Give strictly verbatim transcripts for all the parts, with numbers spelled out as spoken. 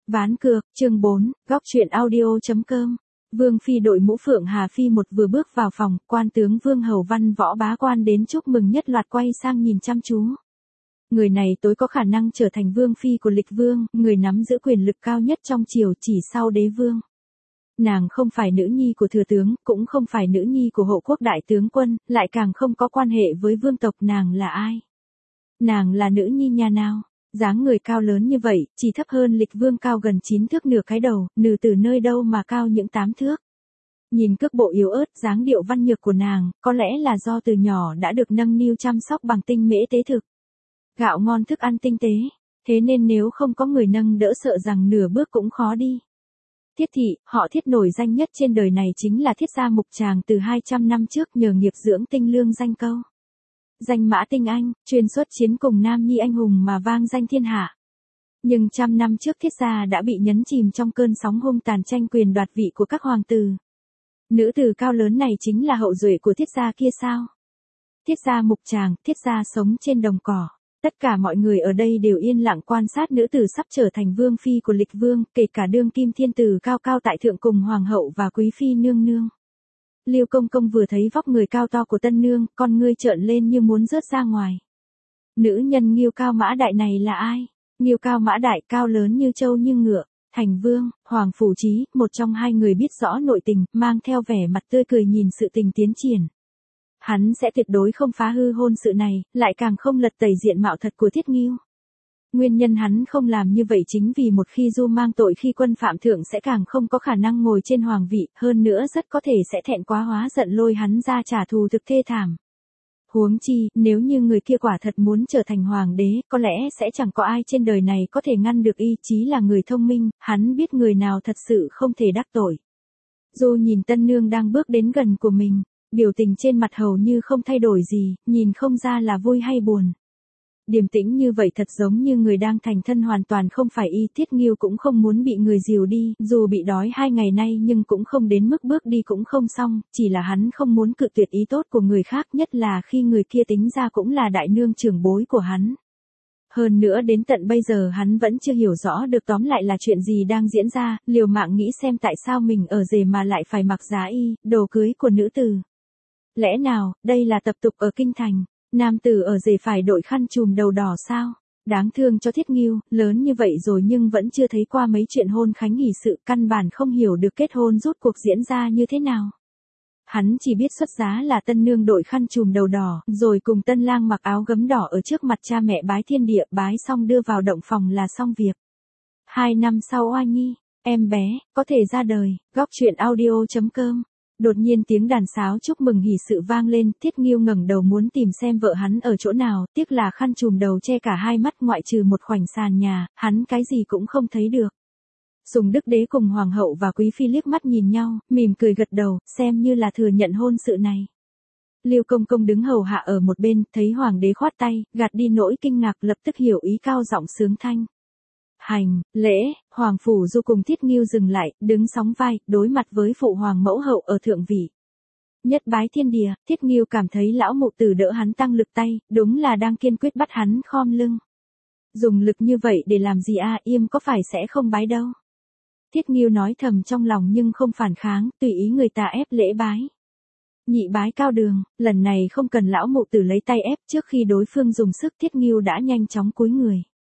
Ván cược, chương bốn, góc truyện audio.com. Vương phi đội mũ phượng Hà Phi một vừa bước vào phòng, quan tướng Vương Hầu Văn Võ bá quan đến chúc mừng nhất loạt quay sang nhìn chăm chú. Người này tối có khả năng trở thành vương phi của Lịch Vương, người nắm giữ quyền lực cao nhất trong triều chỉ sau đế vương. Nàng không phải nữ nhi của thừa tướng, cũng không phải nữ nhi của hộ quốc đại tướng quân, lại càng không có quan hệ với vương tộc. Nàng là ai? Nàng là nữ nhi nhà nào? Dáng người cao lớn như vậy, chỉ thấp hơn Lịch Vương cao gần chín thước nửa cái đầu, nừ từ nơi đâu mà cao những tám thước. Nhìn cước bộ yếu ớt, dáng điệu văn nhược của nàng, có lẽ là do từ nhỏ đã được nâng niu chăm sóc bằng tinh mễ tế thực. Gạo ngon thức ăn tinh tế, thế nên nếu không có người nâng đỡ sợ rằng nửa bước cũng khó đi. Thiết thị, họ Thiết nổi danh nhất trên đời này chính là Thiết gia Mục Tràng từ hai trăm năm trước nhờ nghiệp dưỡng tinh lương danh câu. Danh mã tinh anh, chuyên xuất chiến cùng nam nhi anh hùng mà vang danh thiên hạ. Nhưng trăm năm trước Thiết gia đã bị nhấn chìm trong cơn sóng hung tàn tranh quyền đoạt vị của các hoàng tử. Nữ tử cao lớn này chính là hậu duệ của Thiết gia kia sao? Thiết gia Mục Tràng, Thiết gia sống trên đồng cỏ. Tất cả mọi người ở đây đều yên lặng quan sát nữ tử sắp trở thành vương phi của Lịch Vương, kể cả đương kim thiên tử cao cao tại thượng cùng hoàng hậu và quý phi nương nương. Liêu công công vừa thấy vóc người cao to của tân nương, con ngươi trợn lên như muốn rớt ra ngoài. Nữ nhân Nghiêu Cao Mã Đại này là ai? Nghiêu Cao Mã Đại cao lớn như trâu như ngựa, thành vương, Hoàng Phủ Chí, một trong hai người biết rõ nội tình, mang theo vẻ mặt tươi cười nhìn sự tình tiến triển. Hắn sẽ tuyệt đối không phá hư hôn sự này, lại càng không lật tẩy diện mạo thật của Thiết Nghiêu. Nguyên nhân hắn không làm như vậy chính vì một khi du mang tội khi quân phạm thượng sẽ càng không có khả năng ngồi trên hoàng vị, hơn nữa rất có thể sẽ thẹn quá hóa giận lôi hắn ra trả thù thực thê thảm. Huống chi, nếu như người kia quả thật muốn trở thành hoàng đế, có lẽ sẽ chẳng có ai trên đời này có thể ngăn được. Ý chí là người thông minh, hắn biết người nào thật sự không thể đắc tội. Du nhìn tân nương đang bước đến gần của mình, biểu tình trên mặt hầu như không thay đổi gì, nhìn không ra là vui hay buồn. Điềm tĩnh như vậy thật giống như người đang thành thân hoàn toàn không phải y. Thiết Nghiêu cũng không muốn bị người dìu đi, dù bị đói hai ngày nay nhưng cũng không đến mức bước đi cũng không xong, chỉ là hắn không muốn cự tuyệt ý tốt của người khác, nhất là khi người kia tính ra cũng là đại nương trưởng bối của hắn. Hơn nữa đến tận bây giờ hắn vẫn chưa hiểu rõ được tóm lại là chuyện gì đang diễn ra, liều mạng nghĩ xem tại sao mình ở rể mà lại phải mặc giá y, đồ cưới của nữ tử. Lẽ nào, đây là tập tục ở kinh thành? Nam tử ở rể phải đội khăn trùm đầu đỏ sao? Đáng thương cho Thiết Nghiêu, lớn như vậy rồi nhưng vẫn chưa thấy qua mấy chuyện hôn khánh hỷ sự, căn bản không hiểu được kết hôn rốt cuộc diễn ra như thế nào. Hắn chỉ biết xuất giá là tân nương đội khăn trùm đầu đỏ, rồi cùng tân lang mặc áo gấm đỏ ở trước mặt cha mẹ bái thiên địa, bái xong đưa vào động phòng là xong việc. Hai năm sau oai nhi, em bé, có thể ra đời. Góc truyện audio.com. Đột nhiên tiếng đàn sáo chúc mừng hỷ sự vang lên, Thiết Nghiêu ngẩng đầu muốn tìm xem vợ hắn ở chỗ nào, tiếc là khăn trùm đầu che cả hai mắt ngoại trừ một khoảnh sàn nhà, hắn cái gì cũng không thấy được. Sùng Đức Đế cùng Hoàng hậu và Quý Phi liếc mắt nhìn nhau, mỉm cười gật đầu, xem như là thừa nhận hôn sự này. Liêu công công đứng hầu hạ ở một bên, thấy Hoàng đế khoát tay, gạt đi nỗi kinh ngạc, lập tức hiểu ý, cao giọng sướng thanh. Hành, lễ, Hoàng Phủ Du cùng Thiết Nghiêu dừng lại, đứng sóng vai, đối mặt với phụ hoàng mẫu hậu ở thượng vị. Nhất bái thiên địa, Thiết Nghiêu cảm thấy lão mụ tử đỡ hắn tăng lực tay, đúng là đang kiên quyết bắt hắn khom lưng. Dùng lực như vậy để làm gì a, im có phải sẽ không bái đâu. Thiết Nghiêu nói thầm trong lòng nhưng không phản kháng, tùy ý người ta ép lễ bái. Nhị bái cao đường, lần này không cần lão mụ tử lấy tay ép, trước khi đối phương dùng sức Thiết Nghiêu đã nhanh chóng cúi người.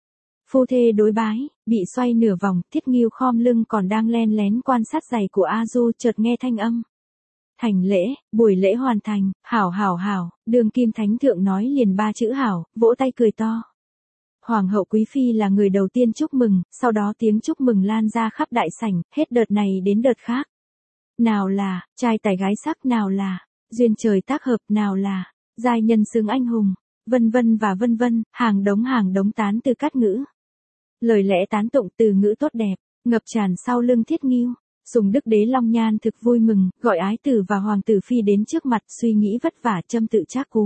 Phu thê đối bái, bị xoay nửa vòng, Thiết Nghiêu khom lưng còn đang len lén quan sát giày của A Du, chợt nghe thanh âm. Thành lễ, buổi lễ hoàn thành, hảo hảo hảo, đường kim thánh thượng nói liền ba chữ hảo, vỗ tay cười to. Hoàng hậu Quý Phi là người đầu tiên chúc mừng, sau đó tiếng chúc mừng lan ra khắp đại sảnh, hết đợt này đến đợt khác. Nào là, trai tài gái sắc, nào là, duyên trời tác hợp, nào là, giai nhân xứng anh hùng, vân vân và vân vân, hàng đống hàng đống tán từ cát ngữ. Lời lẽ tán tụng từ ngữ tốt đẹp, ngập tràn sau lưng Thiết Nghiêu. Sùng Đức Đế long nhan thực vui mừng, gọi ái tử và hoàng tử phi đến trước mặt, suy nghĩ vất vả châm tự trác cú.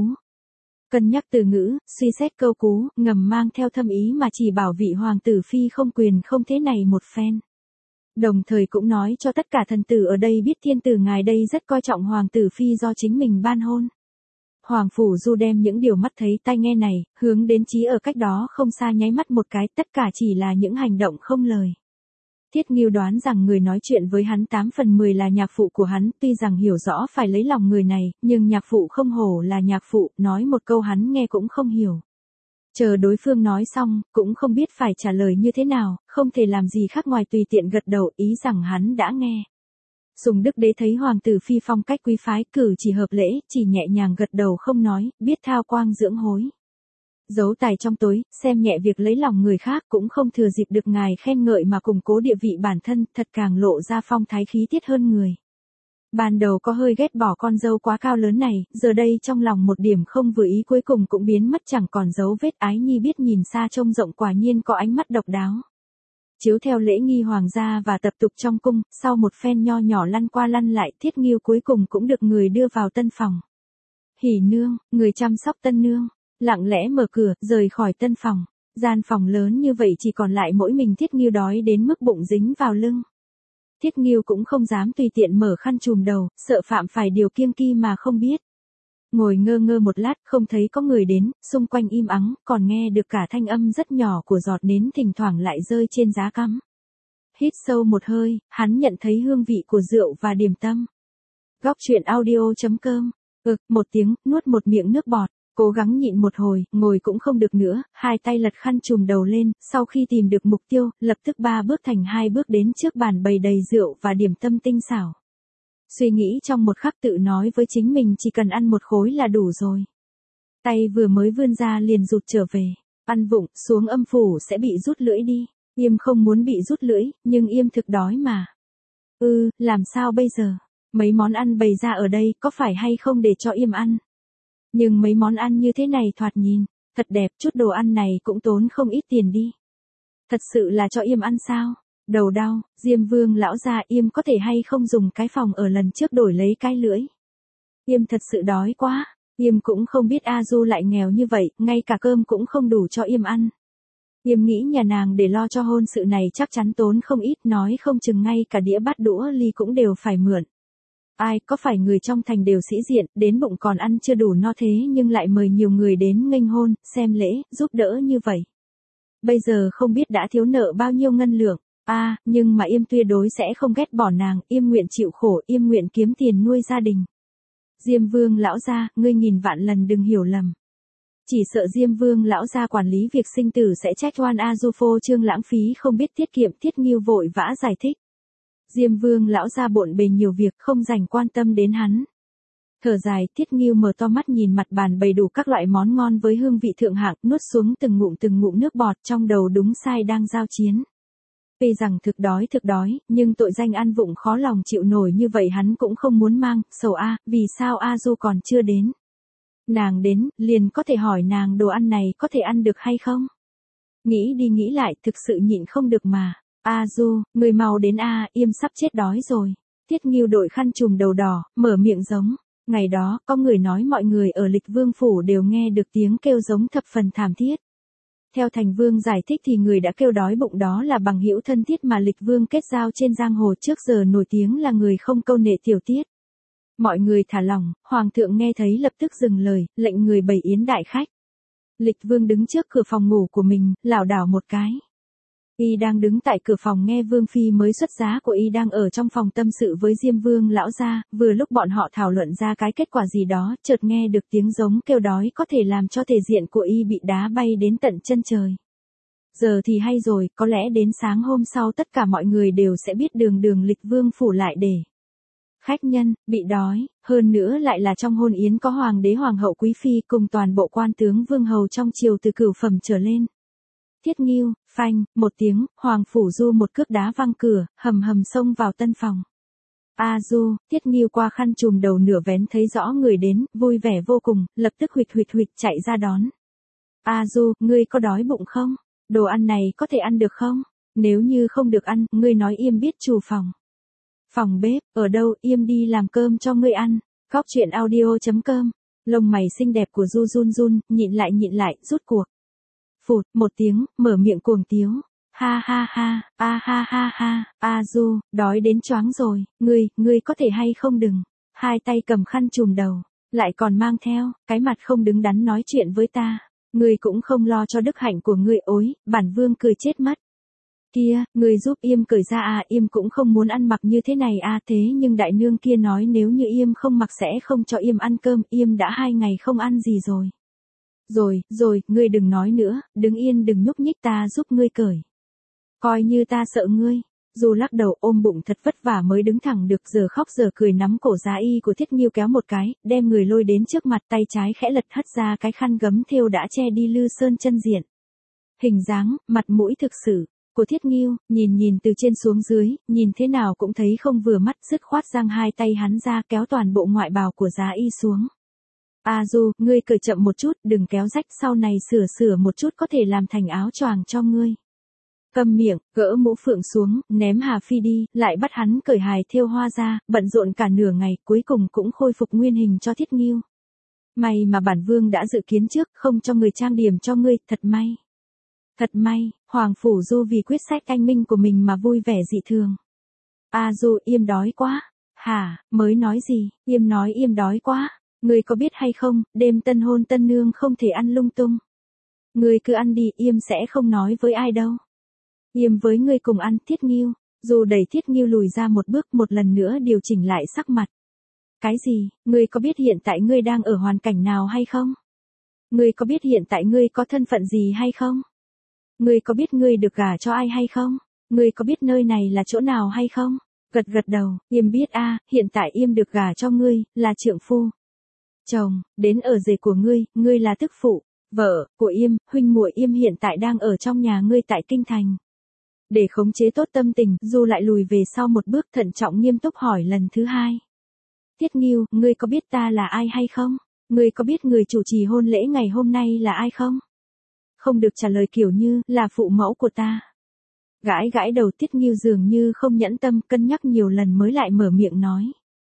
Cân nhắc từ ngữ, suy xét câu cú, ngầm mang theo thâm ý mà chỉ bảo vị hoàng tử phi không quyền không thế này một phen. Đồng thời cũng nói cho tất cả thần tử ở đây biết thiên tử ngài đây rất coi trọng hoàng tử phi do chính mình ban hôn. Hoàng Phủ Du đem những điều mắt thấy tai nghe này, hướng đến Chí ở cách đó không xa nháy mắt một cái, tất cả chỉ là những hành động không lời. Thiết Ngưu đoán rằng người nói chuyện với hắn tám phần mười là nhạc phụ của hắn, tuy rằng hiểu rõ phải lấy lòng người này, nhưng nhạc phụ không hổ là nhạc phụ, nói một câu hắn nghe cũng không hiểu. Chờ đối phương nói xong, cũng không biết phải trả lời như thế nào, không thể làm gì khác ngoài tùy tiện gật đầu ý rằng hắn đã nghe. Sùng Đức Đế thấy hoàng tử phi phong cách quý phái, cử chỉ hợp lễ, chỉ nhẹ nhàng gật đầu không nói, biết thao quang dưỡng hối. Giấu tài trong tối, xem nhẹ việc lấy lòng người khác, cũng không thừa dịp được ngài khen ngợi mà củng cố địa vị bản thân, thật càng lộ ra phong thái khí tiết hơn người. Ban đầu có hơi ghét bỏ con dâu quá cao lớn này, giờ đây trong lòng một điểm không vừa ý cuối cùng cũng biến mất, chẳng còn dấu vết. Ái Nhi biết nhìn xa trông rộng, quả nhiên có ánh mắt độc đáo. Chiếu theo lễ nghi hoàng gia và tập tục trong cung, sau một phen nho nhỏ lăn qua lăn lại, Thiết Ngưu cuối cùng cũng được người đưa vào tân phòng. Hỉ nương, người chăm sóc tân nương, lặng lẽ mở cửa, rời khỏi tân phòng. Gian phòng lớn như vậy chỉ còn lại mỗi mình Thiết Ngưu, đói đến mức bụng dính vào lưng. Thiết Ngưu cũng không dám tùy tiện mở khăn trùm đầu, sợ phạm phải điều kiêng kỵ mà không biết. Ngồi ngơ ngơ một lát, không thấy có người đến, xung quanh im ắng, còn nghe được cả thanh âm rất nhỏ của giọt nến thỉnh thoảng lại rơi trên giá cắm. Hít sâu một hơi, hắn nhận thấy hương vị của rượu và điểm tâm. Góc truyện audio chấm com. Ực, một tiếng, nuốt một miệng nước bọt. Cố gắng nhịn một hồi, ngồi cũng không được nữa, hai tay lật khăn trùm đầu lên, sau khi tìm được mục tiêu, lập tức ba bước thành hai bước đến trước bàn bày đầy rượu và điểm tâm tinh xảo. Suy nghĩ trong một khắc tự nói với chính mình chỉ cần ăn một khối là đủ rồi. Tay vừa mới vươn ra liền rụt trở về, ăn vụng, xuống âm phủ sẽ bị rút lưỡi đi. Yêm không muốn bị rút lưỡi, nhưng Yêm thực đói mà. Ừ, làm sao bây giờ? Mấy món ăn bày ra ở đây có phải hay không để cho Yêm ăn? Nhưng mấy món ăn như thế này thoạt nhìn, thật đẹp, chút đồ ăn này cũng tốn không ít tiền đi. Thật sự là cho Yêm ăn sao? Đầu đau, Diêm Vương lão gia, Yêm có thể hay không dùng cái phòng ở lần trước đổi lấy cái lưỡi? Yêm thật sự đói quá, Yêm cũng không biết A Du lại nghèo như vậy, ngay cả cơm cũng không đủ cho Yêm ăn. Yêm nghĩ nhà nàng để lo cho hôn sự này chắc chắn tốn không ít, nói không chừng ngay cả đĩa bát đũa ly cũng đều phải mượn. Ai, có phải người trong thành đều sĩ diện, đến bụng còn ăn chưa đủ no thế nhưng lại mời nhiều người đến nghênh hôn, xem lễ, giúp đỡ như vậy. Bây giờ không biết đã thiếu nợ bao nhiêu ngân lượng. À, nhưng mà Yêm tuyệt đối sẽ không ghét bỏ nàng, Yêm nguyện chịu khổ, Yêm nguyện kiếm tiền nuôi gia đình. Diêm Vương lão gia, ngươi nghìn vạn lần đừng hiểu lầm. Chỉ sợ Diêm Vương lão gia quản lý việc sinh tử sẽ trách oan A Du phô trương lãng phí không biết tiết kiệm. Thiết Ngưu vội vã giải thích. Diêm Vương lão gia bộn bề nhiều việc không dành quan tâm đến hắn. Thở dài, Thiết Ngưu mở to mắt nhìn mặt bàn bày đủ các loại món ngon với hương vị thượng hạng, nuốt xuống từng ngụm từng ngụm nước bọt, trong đầu đúng sai đang giao chiến. Tuy rằng thực đói thực đói, nhưng tội danh ăn vụng khó lòng chịu nổi như vậy hắn cũng không muốn mang, sầu a, vì sao A Du còn chưa đến? Nàng đến, liền có thể hỏi nàng đồ ăn này có thể ăn được hay không? Nghĩ đi nghĩ lại, thực sự nhịn không được mà. A Du, người mau đến a, Yêm sắp chết đói rồi. Thiết Ngưu đội khăn trùm đầu đỏ, mở miệng giống. Ngày đó, có người nói mọi người ở Lịch Vương phủ đều nghe được tiếng kêu giống thập phần thảm thiết. Theo Thành Vương giải thích thì người đã kêu đói bụng đó là bằng hữu thân thiết mà Lịch Vương kết giao trên giang hồ trước giờ nổi tiếng là người không câu nệ tiểu tiết. Mọi người thả lỏng, Hoàng thượng nghe thấy lập tức dừng lời, lệnh người bày yến đại khách. Lịch Vương đứng trước cửa phòng ngủ của mình, lảo đảo một cái. Y đang đứng tại cửa phòng nghe Vương Phi mới xuất giá của Y đang ở trong phòng tâm sự với Diêm Vương lão gia, vừa lúc bọn họ thảo luận ra cái kết quả gì đó, chợt nghe được tiếng giống kêu đói có thể làm cho thể diện của Y bị đá bay đến tận chân trời. Giờ thì hay rồi, có lẽ đến sáng hôm sau tất cả mọi người đều sẽ biết đường đường Lịch Vương phủ lại để. Khách nhân, bị đói, hơn nữa lại là trong hôn yến có Hoàng đế Hoàng hậu Quý Phi cùng toàn bộ quan tướng Vương hầu trong triều từ cửu phẩm trở lên. Thiết Ngưu, phanh, một tiếng, Hoàng Phủ Du một cước đá văng cửa, hầm hầm xông vào tân phòng. A Du, Thiết Ngưu qua khăn trùm đầu nửa vén thấy rõ người đến, vui vẻ vô cùng, lập tức huỵch huỵch huỵch chạy ra đón. A Du, ngươi có đói bụng không? Đồ ăn này có thể ăn được không? Nếu như không được ăn, ngươi nói Yêm biết chủ phòng. Phòng bếp, ở đâu, Yêm đi làm cơm cho ngươi ăn. Góc truyện audio chấm com. Lông mày xinh đẹp của Du run run, nhịn lại nhịn lại, rút cuộc. Phụt, một tiếng, mở miệng cuồng tiếu. Ha ha ha, a ha ha ha, A Du, đói đến choáng rồi, ngươi, ngươi có thể hay không đừng. Hai tay cầm khăn trùm đầu, lại còn mang theo, cái mặt không đứng đắn nói chuyện với ta. Ngươi cũng không lo cho đức hạnh của ngươi ối, bản vương cười chết mất. Kia, người giúp Yêm cởi ra à, Yêm cũng không muốn ăn mặc như thế này à, thế nhưng đại nương kia nói nếu như Yêm không mặc sẽ không cho Yêm ăn cơm, Yêm đã hai ngày không ăn gì rồi. Rồi, rồi, ngươi đừng nói nữa, đứng yên đừng nhúc nhích ta giúp ngươi cởi. Coi như ta sợ ngươi. Du lắc đầu ôm bụng thật vất vả mới đứng thẳng được, giờ khóc giờ cười nắm cổ giá y của Thiết Nghiêu kéo một cái, đem người lôi đến trước mặt, tay trái khẽ lật hất ra cái khăn gấm thêu đã che đi Lư Sơn chân diện. Hình dáng, mặt mũi thực sự của Thiết Nghiêu, nhìn nhìn từ trên xuống dưới, nhìn thế nào cũng thấy không vừa mắt, dứt khoát giang hai tay hắn ra kéo toàn bộ ngoại bào của giá y xuống. A Du, ngươi cởi chậm một chút, đừng kéo rách, sau này sửa sửa một chút có thể làm thành áo choàng cho ngươi. Câm miệng, gỡ mũ phượng xuống, ném Hà Phi đi, lại bắt hắn cởi hài thêu hoa ra, bận rộn cả nửa ngày, cuối cùng cũng khôi phục nguyên hình cho Thiết Nghiêu. May mà bản vương đã dự kiến trước, không cho người trang điểm cho ngươi, thật may. Thật may, Hoàng Phủ Du vì quyết sách anh minh của mình mà vui vẻ dị thường. A Du, Yêm đói quá. Hả, mới nói gì, Yêm nói Yêm đói quá. Ngươi có biết hay không, đêm tân hôn tân nương không thể ăn lung tung. Ngươi cứ ăn đi, Yêm sẽ không nói với ai đâu. Yêm với ngươi cùng ăn. Thiết Nghiêu. Dù đẩy Thiết Nghiêu lùi ra một bước, một lần nữa điều chỉnh lại sắc mặt. Cái gì, ngươi có biết hiện tại ngươi đang ở hoàn cảnh nào hay không? Ngươi có biết hiện tại ngươi có thân phận gì hay không? Ngươi có biết ngươi được gả cho ai hay không? Ngươi có biết nơi này là chỗ nào hay không? Gật gật đầu, Yêm biết a, à, hiện tại Yêm được gả cho ngươi, là trượng phu. Chồng, đến ở rể của ngươi, ngươi là tức phụ, vợ của Yêm, huynh muội Yêm hiện tại đang ở trong nhà ngươi tại kinh thành. Để khống chế tốt tâm tình, Du lại lùi về sau một bước, thận trọng nghiêm túc hỏi lần thứ hai. Thiết Nghiêu, ngươi có biết ta là ai hay không? Ngươi có biết người chủ trì hôn lễ ngày hôm nay là ai không? Không được trả lời kiểu như, là phụ mẫu của ta. Gãi gãi đầu, Thiết Nghiêu dường như không nhẫn tâm, cân nhắc nhiều lần mới lại mở miệng nói.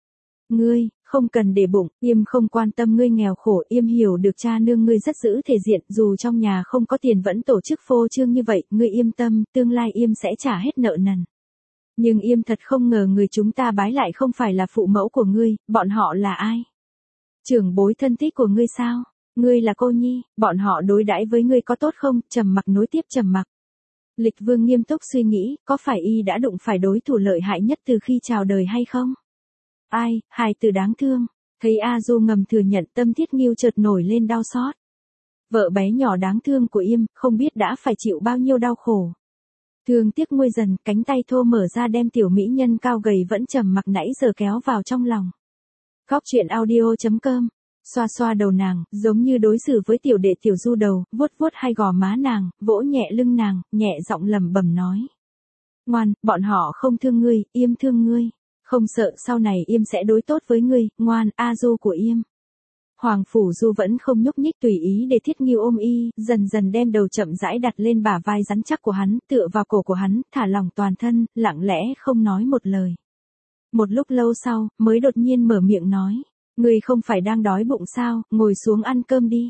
Ngươi, không cần để bụng, Yêm không quan tâm ngươi nghèo khổ, Yêm hiểu được cha nương ngươi rất giữ thể diện, dù trong nhà không có tiền vẫn tổ chức phô trương như vậy, ngươi yên tâm, tương lai Yêm sẽ trả hết nợ nần. Nhưng Yêm thật không ngờ người chúng ta bái lại không phải là phụ mẫu của ngươi, bọn họ là ai? Trưởng bối thân thích của ngươi sao? Ngươi là cô nhi, bọn họ đối đãi với ngươi có tốt không? Trầm mặc nối tiếp trầm mặc. Lịch Vương nghiêm túc suy nghĩ, có phải y đã đụng phải đối thủ lợi hại nhất từ khi chào đời hay không? Ai, hài tử đáng thương. Thấy A Du ngầm thừa nhận, tâm Thiết Nghiêu chợt nổi lên đau xót. Vợ bé nhỏ đáng thương của Yêm, không biết đã phải chịu bao nhiêu đau khổ. Thương tiếc nguôi dần, cánh tay thô mở ra đem tiểu mỹ nhân cao gầy vẫn trầm mặc nãy giờ kéo vào trong lòng. Góc truyện audio chấm com. Xoa xoa đầu nàng, giống như đối xử với tiểu đệ tiểu Du đầu, vuốt vuốt hai gò má nàng, vỗ nhẹ lưng nàng, nhẹ giọng lẩm bẩm nói. Ngoan, bọn họ không thương ngươi, Yêm thương ngươi. Không sợ sau này Yêm sẽ đối tốt với ngươi, ngoan, A Du của Yêm. Hoàng Phủ Du vẫn không nhúc nhích, tùy ý để Thiết Nghiêu ôm y, dần dần đem đầu chậm rãi đặt lên bả vai rắn chắc của hắn, tựa vào cổ của hắn, thả lỏng toàn thân, lặng lẽ không nói một lời. Một lúc lâu sau, mới đột nhiên mở miệng nói, ngươi không phải đang đói bụng sao, ngồi xuống ăn cơm đi.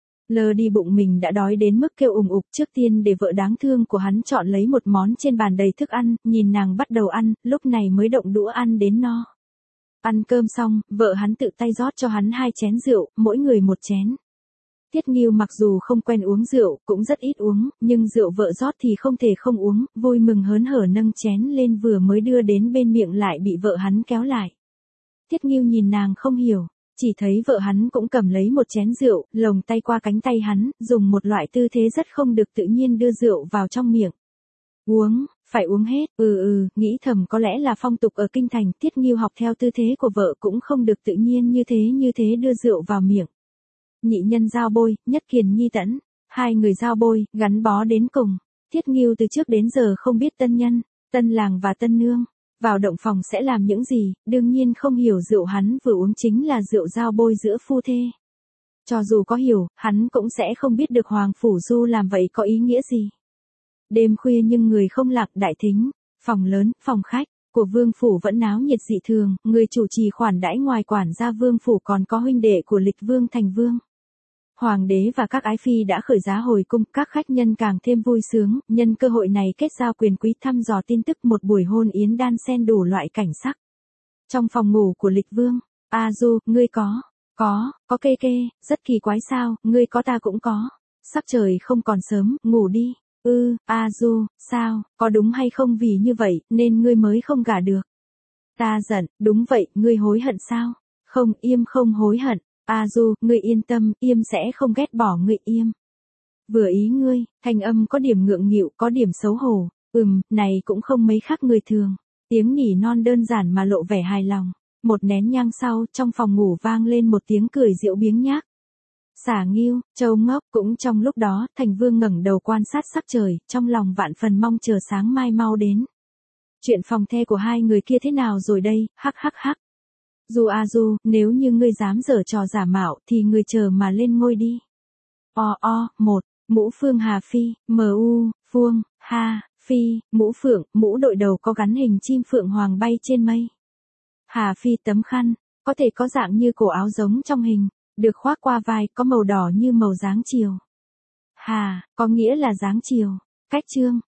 Lờ đi bụng mình đã đói đến mức kêu ùng ục, trước tiên để vợ đáng thương của hắn chọn lấy một món trên bàn đầy thức ăn, nhìn nàng bắt đầu ăn, lúc này mới động đũa ăn đến no. Ăn cơm xong, vợ hắn tự tay rót cho hắn hai chén rượu, mỗi người một chén. Thiết Nghiêu mặc dù không quen uống rượu, cũng rất ít uống, nhưng rượu vợ rót thì không thể không uống, vui mừng hớn hở nâng chén lên vừa mới đưa đến bên miệng lại bị vợ hắn kéo lại. Thiết Nghiêu nhìn nàng không hiểu. Chỉ thấy vợ hắn cũng cầm lấy một chén rượu, lồng tay qua cánh tay hắn, dùng một loại tư thế rất không được tự nhiên đưa rượu vào trong miệng. Uống, phải uống hết, ừ ừ, nghĩ thầm có lẽ là phong tục ở kinh thành, Thiết Nghiêu học theo tư thế của vợ cũng không được tự nhiên như thế như thế đưa rượu vào miệng. Nhị nhân giao bôi, nhất kiền nhi tẫn, hai người giao bôi, gắn bó đến cùng. Thiết Nghiêu từ trước đến giờ không biết tân nhân, tân làng và tân nương. Vào động phòng sẽ làm những gì, đương nhiên không hiểu rượu hắn vừa uống chính là rượu giao bôi giữa phu thê. Cho dù có hiểu, hắn cũng sẽ không biết được Hoàng Phủ Du làm vậy có ý nghĩa gì. Đêm khuya nhưng người không lạc, đại thính, phòng lớn, phòng khách của Vương Phủ vẫn náo nhiệt dị thường, người chủ trì khoản đãi ngoài quản gia Vương Phủ còn có huynh đệ của Lịch Vương thành Vương. Hoàng đế và các ái phi đã khởi giá hồi cung, các khách nhân càng thêm vui sướng, nhân cơ hội này kết giao quyền quý, thăm dò tin tức, một buổi hôn yến đan xen đủ loại cảnh sắc. Trong phòng ngủ của Lịch Vương, A Du, ngươi có, có, có kê kê, rất kỳ quái sao, ngươi có ta cũng có. Sắc trời không còn sớm, ngủ đi. Ư, A Du, sao, có đúng hay không vì như vậy, nên ngươi mới không gả được? Ta giận, đúng vậy, ngươi hối hận sao? Không, Yêm không hối hận. A Du, ngươi yên tâm, Yêm sẽ không ghét bỏ ngươi Yêm. Vừa ý ngươi, thanh âm có điểm ngượng nghịu, có điểm xấu hổ. Ừm, này cũng không mấy khác người thường. Tiếng nỉ non đơn giản mà lộ vẻ hài lòng. Một nén nhang sau, trong phòng ngủ vang lên một tiếng cười giễu biếng nhác. Xả Nghiêu, Châu Ngốc, cũng trong lúc đó, Thành Vương ngẩng đầu quan sát sắc trời, trong lòng vạn phần mong chờ sáng mai mau đến. Chuyện phòng the của hai người kia thế nào rồi đây, hắc hắc hắc. Du a Du, nếu như ngươi dám giở trò giả mạo, thì ngươi chờ mà lên ngôi đi. O o, một, mũ Phương Hà Phi, mu, Phương, Ha, Phi, mũ phượng, mũ đội đầu có gắn hình chim phượng hoàng bay trên mây. Hà Phi tấm khăn, có thể có dạng như cổ áo giống trong hình, được khoác qua vai, có màu đỏ như màu dáng chiều. Hà, có nghĩa là dáng chiều. Cách chương,